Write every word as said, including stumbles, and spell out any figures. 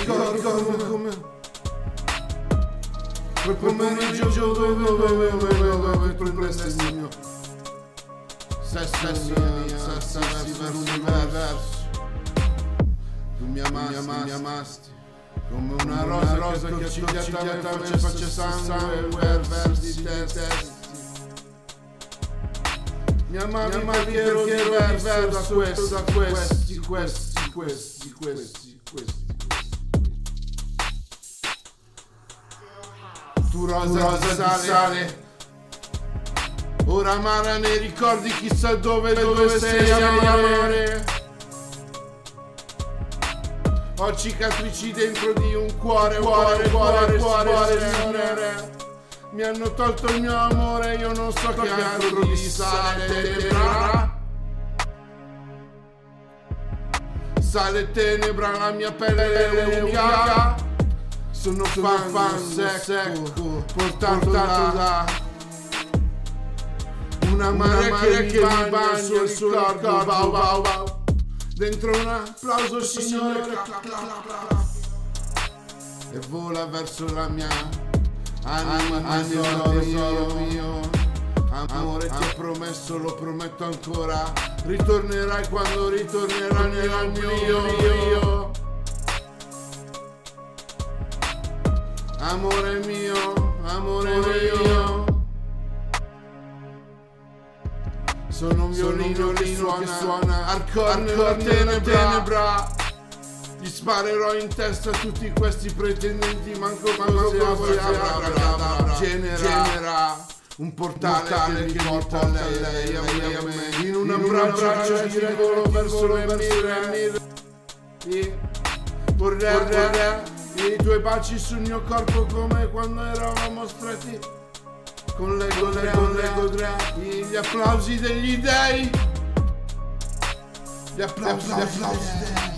ricordi come come quel pomeriggio dove dove dove prendesti il mio sesso sassi verso l'universo. Tu mi amasti come una rosa che accigliata me faccia sangue versi testi. Mi amavi perché ero diverso da questo, da questi, questi, questi, questi, questi. Tu rosa di sale, ora amara nei ricordi chissà dove, dove sei amare. Ho cicatrici dentro di un cuore, cuore, cuore, cuore, cuore. Mi hanno tolto il mio amore, io non so che altro di sale tenebra. Sale tenebra, la mia pelle è unica. Sono fan, fan secco, portato da una marea che mi bagna il suo ricordo, wow, wow, wow. Dentro un applauso, signore, e vola verso la mia anima, tesoro mio. Amore, ti ho promesso, lo prometto ancora. Ritornerai quando ritornerai nel mio io. Amore mio, amore mio. Sono un violino che suona hardcore nella tenebra. Gli sparerò in testa a tutti questi pretendenti. Manco manco se avrà genera un portale che mi porta a lei, a me, a me. In un abbraccio di volo verso le mie. Vorrei i tuoi baci sul mio corpo come quando eravamo stretti con le godre, con le godre. Gli applausi degli dei. Gli applausi, gli applausi dei dei.